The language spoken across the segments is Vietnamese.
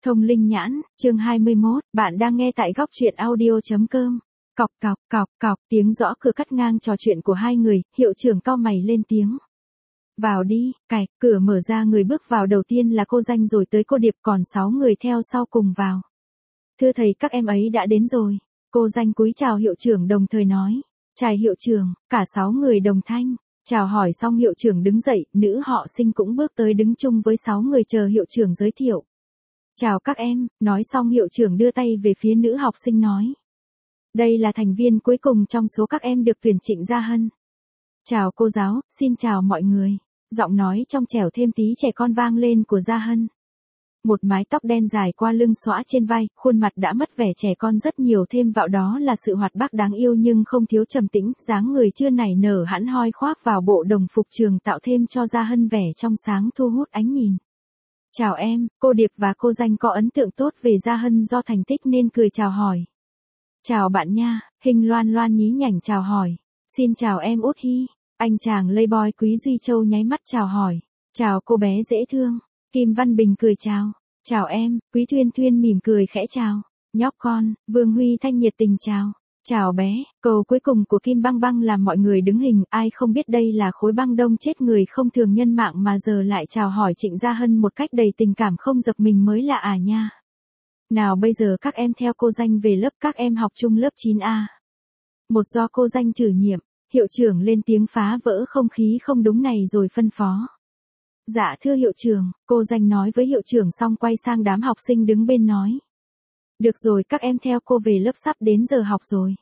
Thông linh nhãn, chương 21, bạn đang nghe tại góc truyện audio.com. Cọc cọc cọc cọc, tiếng gõ cửa cắt ngang trò chuyện của hai người, hiệu trưởng cau mày lên tiếng. Vào đi, cạch, cửa mở ra, người bước vào đầu tiên là cô Danh rồi tới cô Điệp, còn 6 người theo sau cùng vào. Thưa thầy, các em ấy đã đến rồi. Cô Danh cúi chào hiệu trưởng đồng thời nói. Chào hiệu trưởng, cả 6 người đồng thanh. Chào hỏi xong hiệu trưởng đứng dậy, nữ họ Sinh cũng bước tới đứng chung với 6 người chờ hiệu trưởng giới thiệu. Chào các em, nói xong hiệu trưởng đưa tay về phía nữ học sinh nói. Đây là thành viên cuối cùng trong số các em được tuyển Trịnh Gia Hân. Chào cô giáo, xin chào mọi người. Giọng nói trong trẻo thêm tí trẻ con vang lên của Gia Hân. Một mái tóc đen dài qua lưng xõa trên vai, khuôn mặt đã mất vẻ trẻ con rất nhiều, thêm vào đó là sự hoạt bát đáng yêu nhưng không thiếu trầm tĩnh, dáng người chưa nảy nở hẳn hoi khoác vào bộ đồng phục trường tạo thêm cho Gia Hân vẻ trong sáng thu hút ánh nhìn. Chào em, cô Điệp và cô Danh có ấn tượng tốt về Gia Hân do thành tích nên cười chào hỏi. Chào bạn nha, Hình Loan Loan nhí nhảnh chào hỏi. Xin chào em Út Hy, anh chàng playboy Quý Duy Châu nháy mắt chào hỏi. Chào cô bé dễ thương, Kim Văn Bình cười chào. Chào em, Quý Thuyên Thuyên mỉm cười khẽ chào. Nhóc con, Vương Huy Thanh nhiệt tình chào. Chào bé, câu cuối cùng của Kim Băng Băng làm mọi người đứng hình, ai không biết đây là khối băng đông chết người không thường nhân mạng mà giờ lại chào hỏi Trịnh Gia Hân một cách đầy tình cảm không dập mình mới lạ à nha. Nào bây giờ các em theo cô Danh về lớp, các em học chung lớp 9A. Một do cô Danh chủ nhiệm, hiệu trưởng lên tiếng phá vỡ không khí không đúng này rồi phân phó. Dạ thưa hiệu trưởng, cô Danh nói với hiệu trưởng xong quay sang đám học sinh đứng bên nói. Được rồi, các em theo cô về lớp, sắp đến giờ học rồi.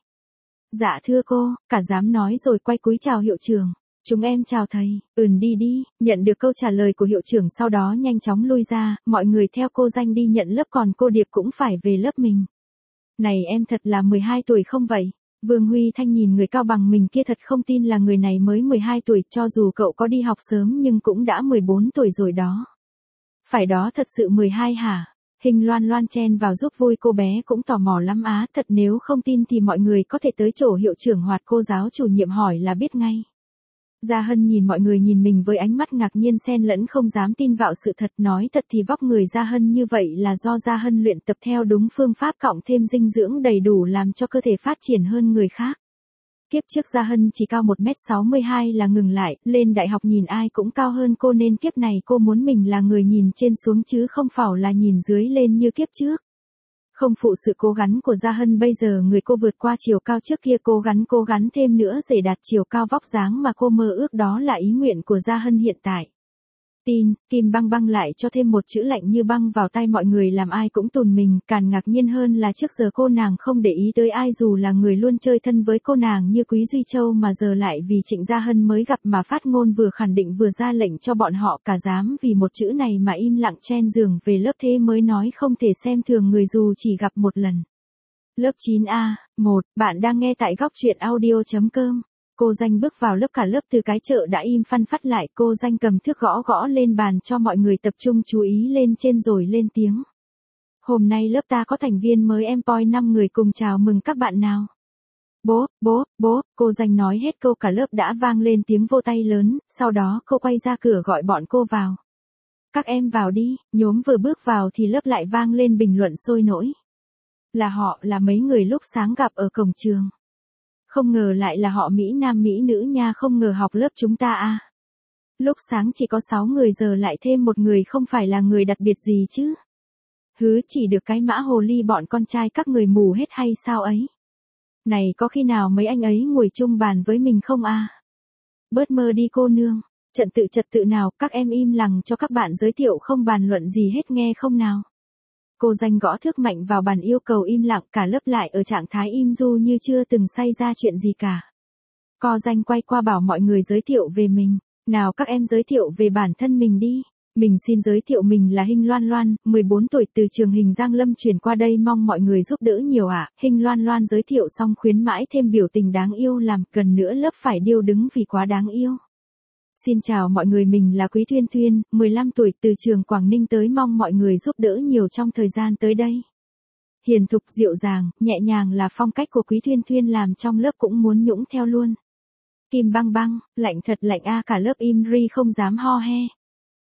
Dạ thưa cô, cả giám nói rồi quay cúi chào hiệu trưởng. Chúng em chào thầy, đi đi, nhận được câu trả lời của hiệu trưởng sau đó nhanh chóng lui ra, mọi người theo cô Danh đi nhận lớp còn cô Điệp cũng phải về lớp mình. Này em thật là 12 tuổi không vậy? Vương Huy Thanh nhìn người cao bằng mình kia thật không tin là người này mới 12 tuổi, cho dù cậu có đi học sớm nhưng cũng đã 14 tuổi rồi đó. Phải đó, thật sự 12 hả? Hình Loan Loan chen vào giúp vui, cô bé cũng tò mò lắm á, thật nếu không tin thì mọi người có thể tới chỗ hiệu trưởng hoặc cô giáo chủ nhiệm hỏi là biết ngay. Gia Hân nhìn mọi người nhìn mình với ánh mắt ngạc nhiên xen lẫn không dám tin vào sự thật, nói thật thì vóc người Gia Hân như vậy là do Gia Hân luyện tập theo đúng phương pháp cộng thêm dinh dưỡng đầy đủ làm cho cơ thể phát triển hơn người khác. Kiếp trước Gia Hân chỉ cao 1m62 là ngừng lại, lên đại học nhìn ai cũng cao hơn cô nên kiếp này cô muốn mình là người nhìn trên xuống chứ không phải là nhìn dưới lên như kiếp trước. Không phụ sự cố gắng của Gia Hân, bây giờ người cô vượt qua chiều cao trước kia, cố gắng thêm nữa để đạt chiều cao vóc dáng mà cô mơ ước, đó là ý nguyện của Gia Hân hiện tại. Tin, Kim Băng Băng lại cho thêm một chữ lạnh như băng vào tay mọi người làm ai cũng tùn mình, càng ngạc nhiên hơn là trước giờ cô nàng không để ý tới ai dù là người luôn chơi thân với cô nàng như Quý Duy Châu mà giờ lại vì Trịnh Gia Hân mới gặp mà phát ngôn vừa khẳng định vừa ra lệnh cho bọn họ cả dám vì một chữ này mà im lặng chen giường về lớp, thế mới nói không thể xem thường người dù chỉ gặp một lần. Lớp 9A, 1, bạn đang nghe tại góc truyện audio.com. Cô Danh bước vào lớp, cả lớp từ cái chợ đã im phăng phắt lại, cô Danh cầm thước gõ gõ lên bàn cho mọi người tập trung chú ý lên trên rồi lên tiếng. Hôm nay lớp ta có thành viên mới em poi 5 người cùng chào mừng các bạn nào. Bố, cô Danh nói hết câu cả lớp đã vang lên tiếng vỗ tay lớn, sau đó cô quay ra cửa gọi bọn cô vào. Các em vào đi, nhóm vừa bước vào thì lớp lại vang lên bình luận sôi nổi. Là họ, là mấy người lúc sáng gặp ở cổng trường. Không ngờ lại là họ Mỹ Nam Mỹ nữ nha, không ngờ học lớp chúng ta à. Lúc sáng chỉ có 6 người giờ lại thêm một người, không phải là người đặc biệt gì chứ. Chỉ được cái mã hồ ly bọn con trai các người mù hết hay sao ấy. Này có khi nào mấy anh ấy ngồi chung bàn với mình không à? Bớt mơ đi cô nương, trật tự nào, các em im lặng cho các bạn giới thiệu không bàn luận gì hết nghe không nào. Cô Danh gõ thước mạnh vào bàn yêu cầu im lặng, cả lớp lại ở trạng thái im du như chưa từng xảy ra chuyện gì cả. Cô Danh quay qua bảo mọi người giới thiệu về mình. Nào các em giới thiệu về bản thân mình đi. Mình xin giới thiệu mình là Hình Loan Loan, 14 tuổi từ trường Hình Giang Lâm chuyển qua đây, mong mọi người giúp đỡ nhiều ạ. Hình Loan Loan giới thiệu xong khuyến mãi thêm biểu tình đáng yêu làm gần nữa lớp phải điêu đứng vì quá đáng yêu. Xin chào mọi người, mình là Quý Thuyên Thuyên, 15 tuổi từ trường Quảng Ninh tới, mong mọi người giúp đỡ nhiều trong thời gian tới đây. Hiền thục dịu dàng, nhẹ nhàng là phong cách của Quý Thuyên Thuyên làm trong lớp cũng muốn nhũng theo luôn. Kim Băng Băng, lạnh thật lạnh a, cả lớp im ri không dám ho he.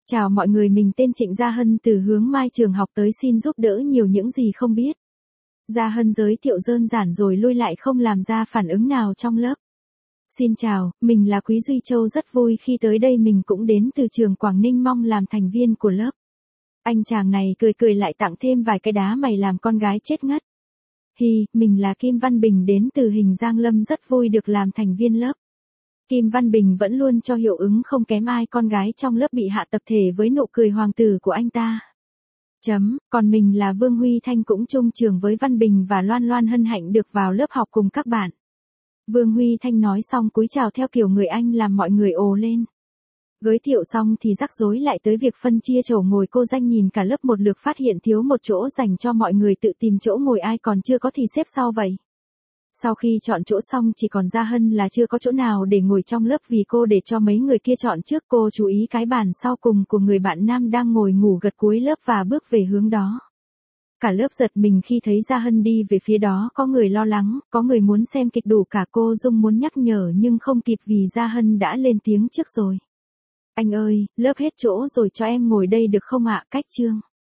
Chào mọi người, mình tên Trịnh Gia Hân từ hướng Mai trường học tới, xin giúp đỡ nhiều những gì không biết. Gia Hân giới thiệu đơn giản rồi lui lại không làm ra phản ứng nào trong lớp. Xin chào, mình là Quý Duy Châu, rất vui khi tới đây, mình cũng đến từ trường Quảng Ninh, mong làm thành viên của lớp. Anh chàng này cười cười lại tặng thêm vài cái đá, mày làm con gái chết ngất. Hi, mình là Kim Văn Bình đến từ Hình Giang Lâm, rất vui được làm thành viên lớp. Kim Văn Bình vẫn luôn cho hiệu ứng không kém ai, con gái trong lớp bị hạ tập thể với nụ cười hoàng tử của anh ta. Còn mình là Vương Huy Thanh, cũng chung trường với Văn Bình và Loan Loan, hân hạnh được vào lớp học cùng các bạn. Vương Huy Thanh nói xong cúi chào theo kiểu người Anh làm mọi người ồ lên. Giới thiệu xong thì rắc rối lại tới việc phân chia chỗ ngồi, cô Danh nhìn cả lớp một lượt phát hiện thiếu một chỗ dành cho mọi người tự tìm chỗ ngồi, ai còn chưa có thì xếp sau vậy. Sau khi chọn chỗ xong chỉ còn Gia Hân là chưa có chỗ nào để ngồi trong lớp vì cô để cho mấy người kia chọn trước. Cô chú ý cái bàn sau cùng của người bạn nam đang ngồi ngủ gật cuối lớp và bước về hướng đó. Cả lớp giật mình khi thấy Gia Hân đi về phía đó, có người lo lắng, có người muốn xem kịch đủ cả. Cô Dung muốn nhắc nhở nhưng không kịp vì Gia Hân đã lên tiếng trước rồi. Anh ơi, lớp hết chỗ rồi, cho em ngồi đây được không ạ? Cách chương.